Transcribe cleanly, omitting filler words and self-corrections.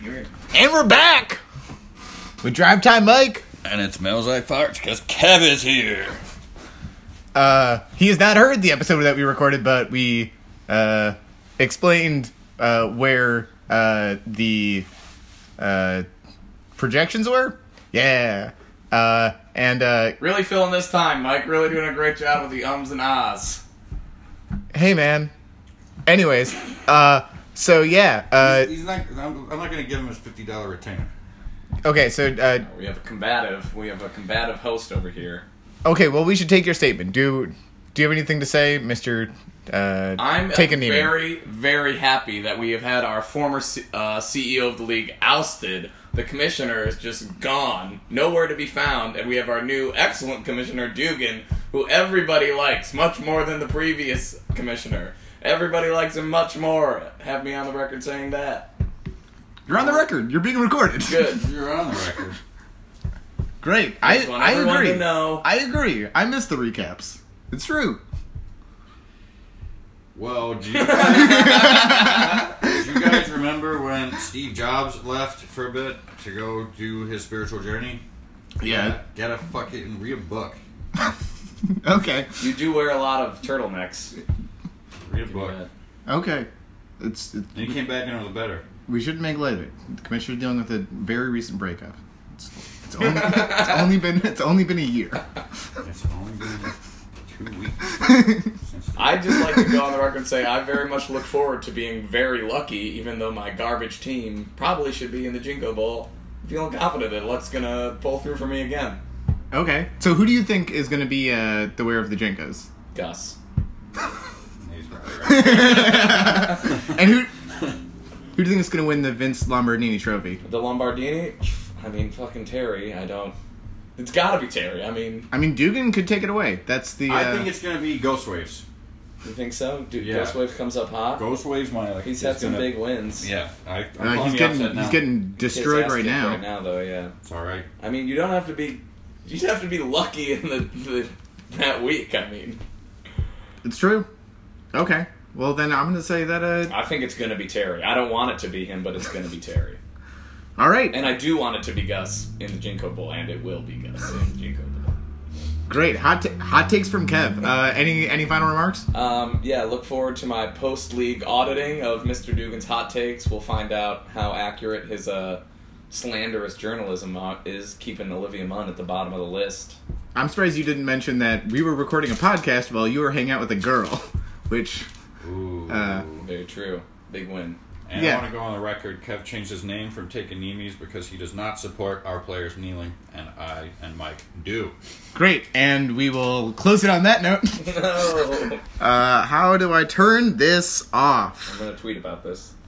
And we're back with Drive Time Mike. And it smells like farts because Kev is here. He has not heard the episode that we recorded, but we explained where the projections were. Yeah. And really feeling this time, Mike. Really doing a great job with the ums and ahs. Hey, man. Anyways, so yeah. He's not. I'm not going to give him his $50 retainer. Okay, so We have a combative host over here. okay, well, we should take your statement. Do you have anything to say, Mr. I'm very, very happy that we have had our former CEO of the league ousted. The commissioner is just gone, nowhere to be found, and we have our new excellent commissioner, Dugan, who everybody likes much more than the previous commissioner. Everybody likes him much more. Have me on the record saying that. You're on the record. You're being recorded. Good. You're on the record. Great. Just want I everyone agree. to know. I agree. I miss the recaps. It's true. Well, do you guys remember when Steve Jobs left for a bit to go do his spiritual journey? Yeah. Get a fucking read a book. Okay. You do wear a lot of turtlenecks. Read a book. Okay. It's And he came back and it was better. we shouldn't make light of it. The commissioner's dealing with a very recent breakup. It's only been a year. It's only been 2 weeks. I'd just like to go on the record and say I very much look forward to being very lucky, even though my garbage team probably should be in the Jinko Bowl. I'm feeling confident that luck's gonna pull through for me again. Okay. So who do you think is going to be the wearer of the Jinkos? Gus. He's probably right. And who do you think is going to win the Vince Lombardini trophy? The Lombardini? I mean, fucking Terry. It's gotta be Terry. I mean, Dugan could take it away. That's the. I think it's going to be Ghost Waves. you think so? Yeah. Ghost Wave comes up hot? Ghost Waves, He's had some big wins. Yeah. I'm he's getting His destroyed ass right kicked now. Right now, though, yeah. It's alright. I mean, you don't have to be... You just have to be lucky in that week, I mean. It's true. Okay. Well, then I'm going to say that. I think it's going to be Terry. I don't want it to be him, but it's going to be Terry. All right. And I do want it to be Gus in the Jinko Bowl, and it will be Gus in the Jinko Bowl. Great. Hot takes from Kev. Any final remarks? Yeah, look forward to my post-league auditing of Mr. Dugan's hot takes. We'll find out how accurate his slanderous journalism is, keeping Olivia Munn at the bottom of the list. I'm surprised you didn't mention that we were recording a podcast while you were hanging out with a girl, which... Ooh. Very true. Big win. And Yeah. I want to go on the record, Kev changed his name from Taking Nemies because he does not support our players kneeling, and I and Mike do. Great. And we will close it on that note. No. How do I turn this off? I'm going to tweet about this.